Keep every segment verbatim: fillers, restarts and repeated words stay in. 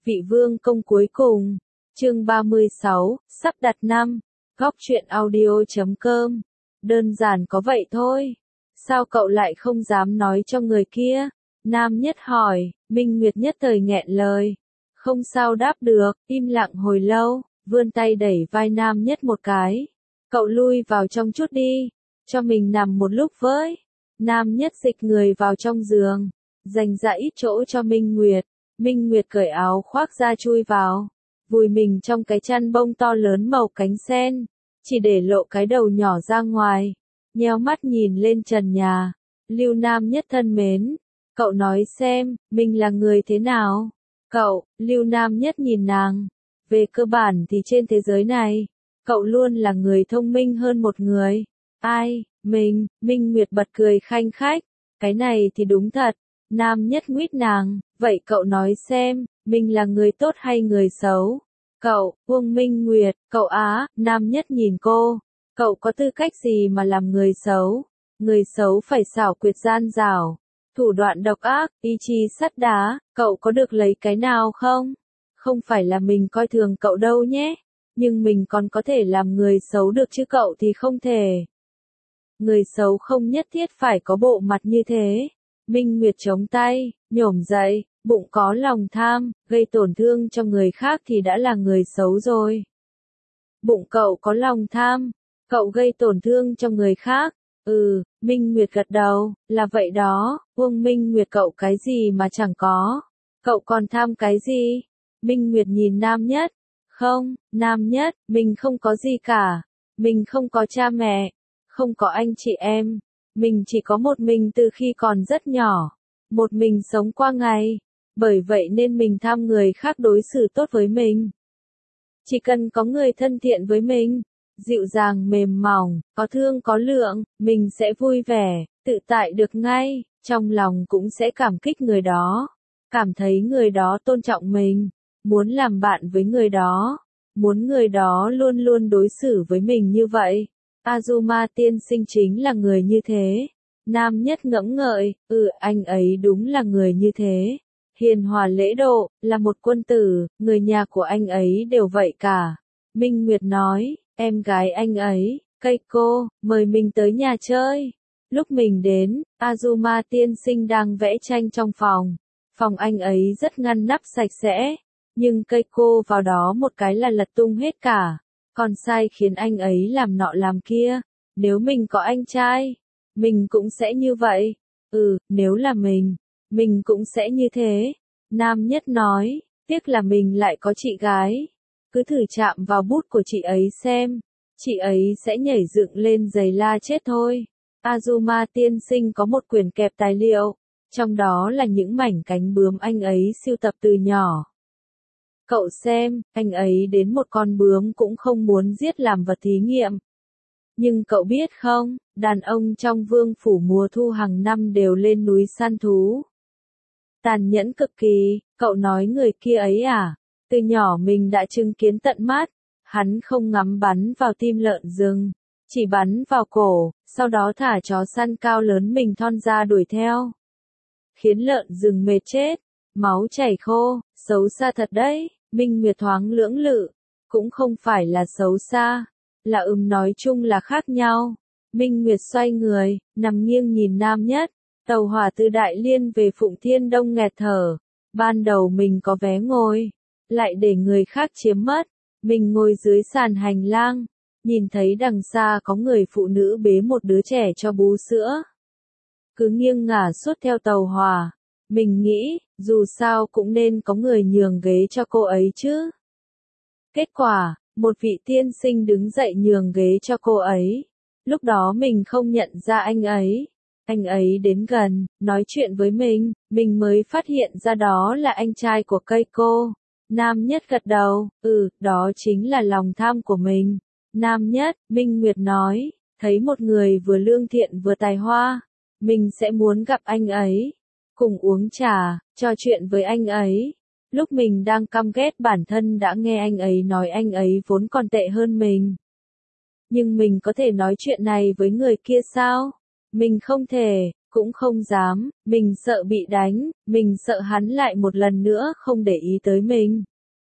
Vị vương công cuối cùng. Chương ba mươi sáu, sắp đặt năm. Góc truyện audio chấm com. Đơn giản có vậy thôi. Sao cậu lại không dám nói cho người kia? Nam Nhất hỏi. Minh Nguyệt nhất thời nghẹn lời. Không sao đáp được, im lặng hồi lâu, vươn tay đẩy vai Nam Nhất một cái. Cậu lui vào trong chút đi, cho mình nằm một lúc với. Nam Nhất dịch người vào trong giường, dành ra ít chỗ cho Minh Nguyệt. Minh Nguyệt cởi áo khoác ra chui vào, vùi mình trong cái chăn bông to lớn màu cánh sen, chỉ để lộ cái đầu nhỏ ra ngoài, nheo mắt nhìn lên trần nhà. Lưu Nam Nhất thân mến, cậu nói xem, mình là người thế nào? Cậu, Lưu Nam Nhất nhìn nàng. Về cơ bản thì trên thế giới này, cậu luôn là người thông minh hơn một người. Ai, mình, Minh Nguyệt bật cười khanh khách. Cái này thì đúng thật. Nam Nhất nguyết nàng, vậy cậu nói xem, mình là người tốt hay người xấu? Cậu, Uông Minh Nguyệt, cậu á, Nam Nhất nhìn cô. Cậu có tư cách gì mà làm người xấu? Người xấu phải xảo quyệt gian dảo, thủ đoạn độc ác, ý chí sắt đá, cậu có được lấy cái nào không? Không phải là mình coi thường cậu đâu nhé, nhưng mình còn có thể làm người xấu được chứ cậu thì không thể. Người xấu không nhất thiết phải có bộ mặt như thế. Minh Nguyệt chống tay, nhổm dậy, bụng có lòng tham, gây tổn thương cho người khác thì đã là người xấu rồi. Bụng cậu có lòng tham, cậu gây tổn thương cho người khác. Ừ, Minh Nguyệt gật đầu, là vậy đó. Uông Minh Nguyệt, cậu cái gì mà chẳng có? Cậu còn tham cái gì? Minh Nguyệt nhìn Nam Nhất. Không, Nam Nhất, mình không có gì cả. Mình không có cha mẹ, không có anh chị em. Mình chỉ có một mình từ khi còn rất nhỏ. Một mình sống qua ngày. Bởi vậy nên mình tham người khác đối xử tốt với mình. Chỉ cần có người thân thiện với mình, dịu dàng mềm mỏng, có thương có lượng, mình sẽ vui vẻ, tự tại được ngay, trong lòng cũng sẽ cảm kích người đó, cảm thấy người đó tôn trọng mình, muốn làm bạn với người đó, muốn người đó luôn luôn đối xử với mình như vậy. Azuma tiên sinh chính là người như thế. Nam Nhất ngẫm ngợi, ừ, anh ấy đúng là người như thế. Hiền hòa lễ độ, là một quân tử, người nhà của anh ấy đều vậy cả. Minh Nguyệt nói, em gái anh ấy, Keiko, mời mình tới nhà chơi. Lúc mình đến, Azuma tiên sinh đang vẽ tranh trong phòng. Phòng anh ấy rất ngăn nắp sạch sẽ, nhưng Keiko vào đó một cái là lật tung hết cả. Còn sai khiến anh ấy làm nọ làm kia. Nếu mình có anh trai, mình cũng sẽ như vậy. Ừ, nếu là mình, mình cũng sẽ như thế. Nam Nhất nói, tiếc là mình lại có chị gái. Cứ thử chạm vào bút của chị ấy xem, chị ấy sẽ nhảy dựng lên giày la chết thôi. Azuma tiên sinh có một quyển kẹp tài liệu, trong đó là những mảnh cánh bướm anh ấy sưu tập từ nhỏ. Cậu xem, anh ấy đến một con bướm cũng không muốn giết làm vật thí nghiệm. Nhưng cậu biết không, đàn ông trong vương phủ mùa thu hàng năm đều lên núi săn thú. Tàn nhẫn cực kỳ, cậu nói người kia ấy à? Từ nhỏ mình đã chứng kiến tận mắt, hắn không ngắm bắn vào tim lợn rừng, chỉ bắn vào cổ, sau đó thả chó săn cao lớn mình thon ra đuổi theo. Khiến lợn rừng mệt chết, máu chảy khô, xấu xa thật đấy. Minh Nguyệt thoáng lưỡng lự, cũng không phải là xấu xa, là ừm nói chung là khác nhau. Minh Nguyệt xoay người, nằm nghiêng nhìn Nam Nhất, tàu hỏa từ Đại Liên về Phụng Thiên Đông nghẹt thở. Ban đầu mình có vé ngồi, lại để người khác chiếm mất. Mình ngồi dưới sàn hành lang, nhìn thấy đằng xa có người phụ nữ bế một đứa trẻ cho bú sữa. Cứ nghiêng ngả suốt theo tàu hỏa. Mình nghĩ, dù sao cũng nên có người nhường ghế cho cô ấy chứ. Kết quả, một vị tiên sinh đứng dậy nhường ghế cho cô ấy. Lúc đó mình không nhận ra anh ấy. Anh ấy đến gần, nói chuyện với mình, mình mới phát hiện ra đó là anh trai của Keiko. Nam Nhất gật đầu, ừ, đó chính là lòng tham của mình. Nam Nhất, Minh Nguyệt nói, thấy một người vừa lương thiện vừa tài hoa, mình sẽ muốn gặp anh ấy, cùng uống trà, trò chuyện với anh ấy. Lúc mình đang căm ghét bản thân đã nghe anh ấy nói anh ấy vốn còn tệ hơn mình. Nhưng mình có thể nói chuyện này với người kia sao? Mình không thể, cũng không dám, mình sợ bị đánh, mình sợ hắn lại một lần nữa không để ý tới mình.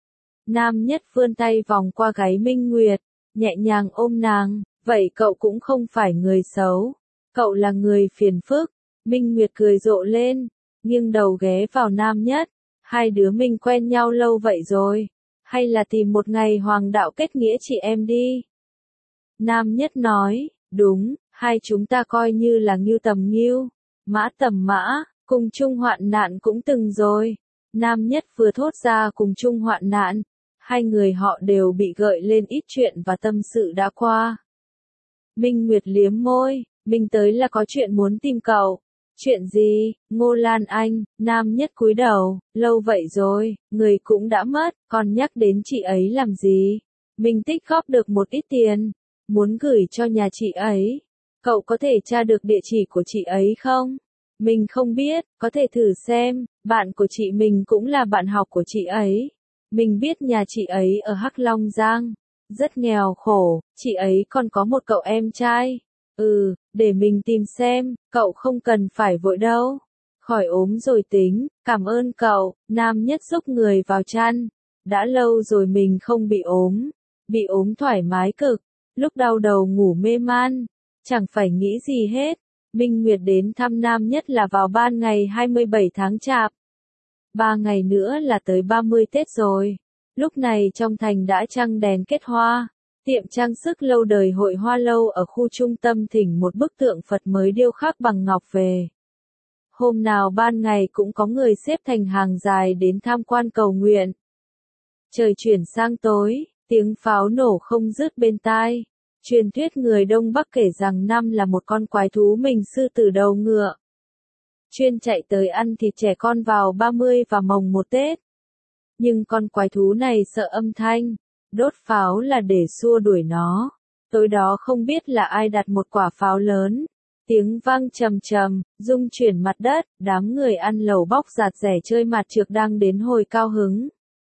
Nam Nhất vươn tay vòng qua gáy Minh Nguyệt, nhẹ nhàng ôm nàng, vậy cậu cũng không phải người xấu, cậu là người phiền phức. Minh Nguyệt cười rộ lên, nghiêng đầu ghé vào Nam Nhất, hai đứa mình quen nhau lâu vậy rồi, hay là tìm một ngày hoàng đạo kết nghĩa chị em đi. Nam Nhất nói, đúng, hai chúng ta coi như là ngưu tầm ngưu, mã tầm mã, cùng chung hoạn nạn cũng từng rồi. Nam Nhất vừa thốt ra cùng chung hoạn nạn, hai người họ đều bị gợi lên ít chuyện và tâm sự đã qua. Minh Nguyệt liếm môi, mình tới là có chuyện muốn tìm cậu. Chuyện gì? Ngô Lan Anh. Nam Nhất cúi đầu, lâu vậy rồi, người cũng đã mất, còn nhắc đến chị ấy làm gì? Mình tích góp được một ít tiền, muốn gửi cho nhà chị ấy. Cậu có thể tra được địa chỉ của chị ấy không? Mình không biết, có thể thử xem, bạn của chị mình cũng là bạn học của chị ấy. Mình biết nhà chị ấy ở Hắc Long Giang, rất nghèo khổ, chị ấy còn có một cậu em trai. Ừ, để mình tìm xem, cậu không cần phải vội đâu. Khỏi ốm rồi tính, cảm ơn cậu. Nam Nhất xúc người vào chăn. Đã lâu rồi mình không bị ốm, bị ốm thoải mái cực, lúc đau đầu ngủ mê man, chẳng phải nghĩ gì hết. Minh Nguyệt đến thăm Nam Nhất là vào ban ngày hai mươi bảy tháng Chạp. Ba ngày nữa là tới ba mươi Tết rồi. Lúc này trong thành đã trăng đèn kết hoa. Tiệm trang sức lâu đời Hội Hoa Lâu ở khu trung tâm thỉnh một bức tượng Phật mới điêu khắc bằng ngọc về. Hôm nào ban ngày cũng có người xếp thành hàng dài đến tham quan cầu nguyện. Trời chuyển sang tối, tiếng pháo nổ không dứt bên tai. Truyền thuyết người Đông Bắc kể rằng năm là một con quái thú mình sư tử đầu ngựa. Chuyên chạy tới ăn thịt trẻ con vào ba mươi và mồng một Tết. Nhưng con quái thú này sợ âm thanh, đốt pháo là để xua đuổi nó. Tối đó không biết là ai đặt một quả pháo lớn. Tiếng vang trầm trầm, rung chuyển mặt đất, đám người ăn lẩu bóc giạt rẻ chơi mặt trược đang đến hồi cao hứng.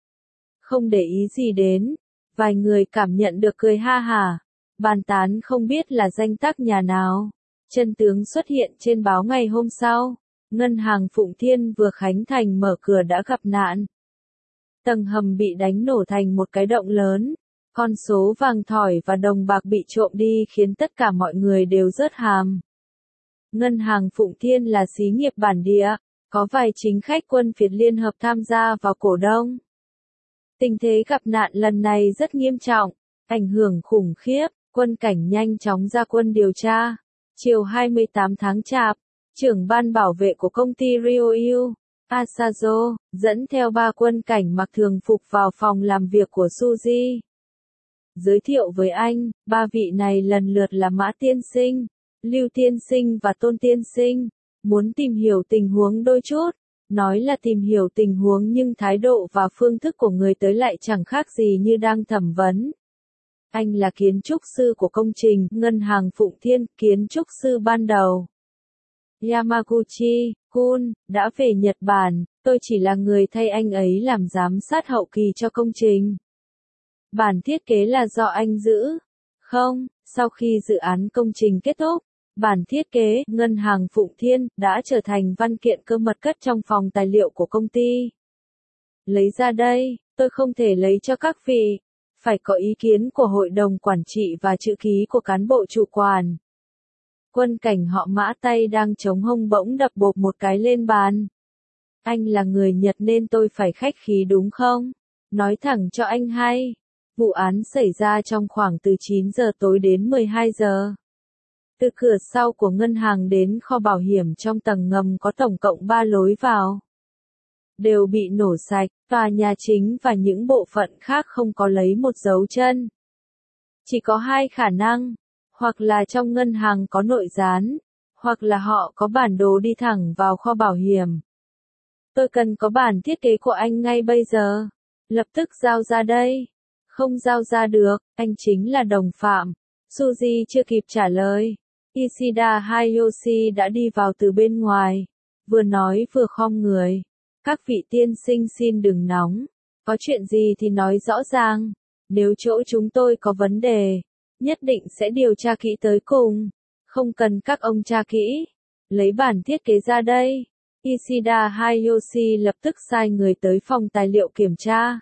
Không để ý gì đến, vài người cảm nhận được cười ha hả, bàn tán không biết là danh tác nhà nào. Chân tướng xuất hiện trên báo ngày hôm sau, ngân hàng Phụng Thiên vừa khánh thành mở cửa đã gặp nạn. Tầng hầm bị đánh nổ thành một cái động lớn, con số vàng thỏi và đồng bạc bị trộm đi khiến tất cả mọi người đều rớt hàm. Ngân hàng Phụng Thiên là xí nghiệp bản địa, có vài chính khách quân phiệt liên hợp tham gia vào cổ đông. Tình thế gặp nạn lần này rất nghiêm trọng, ảnh hưởng khủng khiếp, quân cảnh nhanh chóng ra quân điều tra. Chiều hai mươi tám tháng Chạp, trưởng ban bảo vệ của công ty Ryoyu, Asazo, dẫn theo ba quân cảnh mặc thường phục vào phòng làm việc của Suzy. Giới thiệu với anh, ba vị này lần lượt là Mã Tiên Sinh, Lưu Tiên Sinh và Tôn Tiên Sinh, muốn tìm hiểu tình huống đôi chút. Nói là tìm hiểu tình huống nhưng thái độ và phương thức của người tới lại chẳng khác gì như đang thẩm vấn. Anh là kiến trúc sư của công trình Ngân hàng Phụng Thiên, kiến trúc sư ban đầu. Yamaguchi, Kun, đã về Nhật Bản, tôi chỉ là người thay anh ấy làm giám sát hậu kỳ cho công trình. Bản thiết kế là do anh giữ. Không, sau khi dự án công trình kết thúc, bản thiết kế Ngân hàng Phụng Thiên đã trở thành văn kiện cơ mật cất trong phòng tài liệu của công ty. Lấy ra đây, tôi không thể lấy cho các vị. Phải có ý kiến của hội đồng quản trị và chữ ký của cán bộ chủ quản. Quân cảnh họ Mã tay đang chống hông bỗng đập bộp một cái lên bàn. Anh là người Nhật nên tôi phải khách khí đúng không? Nói thẳng cho anh hay. Vụ án xảy ra trong khoảng từ chín giờ tối đến mười hai giờ. Từ cửa sau của ngân hàng đến kho bảo hiểm trong tầng ngầm có tổng cộng ba lối vào. Đều bị nổ sạch, tòa nhà chính và những bộ phận khác không có lấy một dấu chân. Chỉ có hai khả năng, hoặc là trong ngân hàng có nội gián, hoặc là họ có bản đồ đi thẳng vào kho bảo hiểm. Tôi cần có bản thiết kế của anh ngay bây giờ. Lập tức giao ra đây. Không giao ra được, anh chính là đồng phạm. Suzy chưa kịp trả lời. Ishida Hayashi đã đi vào từ bên ngoài. Vừa nói vừa khom người. Các vị tiên sinh xin đừng nóng. Có chuyện gì thì nói rõ ràng. Nếu chỗ chúng tôi có vấn đề, nhất định sẽ điều tra kỹ tới cùng. Không cần các ông tra kỹ. lấy bản thiết kế ra đây. Ishida Hayashi lập tức sai người tới phòng tài liệu kiểm tra.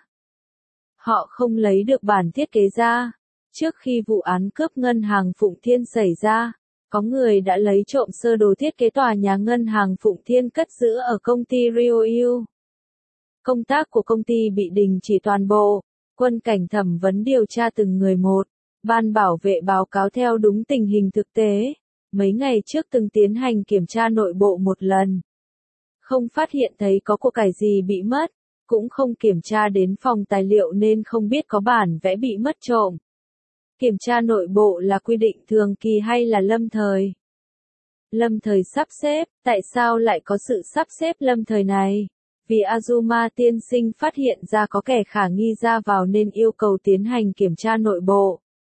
Họ không lấy được bản thiết kế ra. Trước khi vụ án cướp ngân hàng Phụng Thiên xảy ra, có người đã lấy trộm sơ đồ thiết kế tòa nhà ngân hàng Phụng Thiên cất giữ ở công ty Ryoyu. Công tác của công ty bị đình chỉ toàn bộ. Quân cảnh thẩm vấn điều tra từng người một. Ban bảo vệ báo cáo theo đúng tình hình thực tế. Mấy ngày trước từng tiến hành kiểm tra nội bộ một lần. Không phát hiện thấy có của cải gì bị mất. Cũng không kiểm tra đến phòng tài liệu nên không biết có bản vẽ bị mất trộm. Kiểm tra nội bộ là quy định thường kỳ hay là lâm thời? Lâm thời sắp xếp, tại sao lại có sự sắp xếp lâm thời này? Vì Azuma tiên sinh phát hiện ra có kẻ khả nghi ra vào nên yêu cầu tiến hành kiểm tra nội bộ.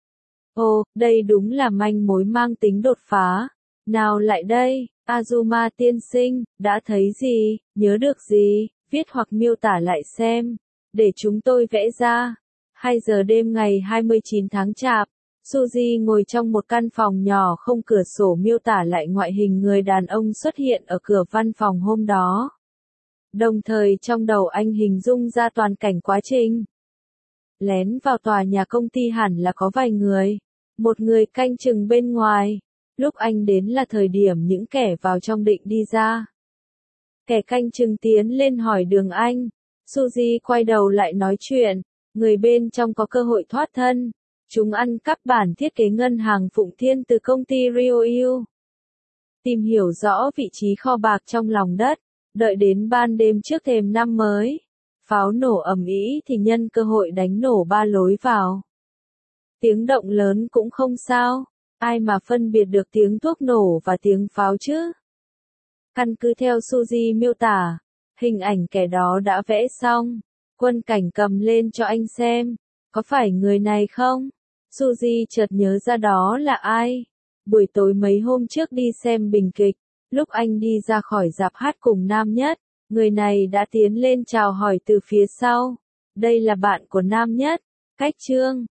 Ồ, đây đúng là manh mối mang tính đột phá. Nào lại đây, Azuma tiên sinh, đã thấy gì, nhớ được gì, viết hoặc miêu tả lại xem, để chúng tôi vẽ ra. hai giờ đêm ngày hai mươi chín tháng Chạp, Suzy ngồi trong một căn phòng nhỏ không cửa sổ miêu tả lại ngoại hình người đàn ông xuất hiện ở cửa văn phòng hôm đó. Đồng thời trong đầu anh hình dung ra toàn cảnh quá trình. Lén vào tòa nhà công ty hẳn là có vài người. Một người canh chừng bên ngoài. Lúc anh đến là thời điểm những kẻ vào trong định đi ra. Kẻ canh chừng tiến lên hỏi đường anh. Suzy quay đầu lại nói chuyện. Người bên trong có cơ hội thoát thân. Chúng ăn cắp bản thiết kế ngân hàng Phụng Thiên từ công ty Ryoyu. Tìm hiểu rõ vị trí kho bạc trong lòng đất. Đợi đến ban đêm trước thềm năm mới. Pháo nổ ầm ĩ thì nhân cơ hội đánh nổ ba lối vào. Tiếng động lớn cũng không sao. Ai mà phân biệt được tiếng thuốc nổ và tiếng pháo chứ? Căn cứ theo Suzy miêu tả. Hình ảnh kẻ đó đã vẽ xong. Quân cảnh cầm lên cho anh xem. Có phải người này không? Suzy chợt nhớ ra đó là ai. Buổi tối mấy hôm trước đi xem bình kịch. Lúc anh đi ra khỏi rạp hát cùng nam nhất. Người này đã tiến lên chào hỏi từ phía sau. Đây là bạn của nam nhất. Cách Trương.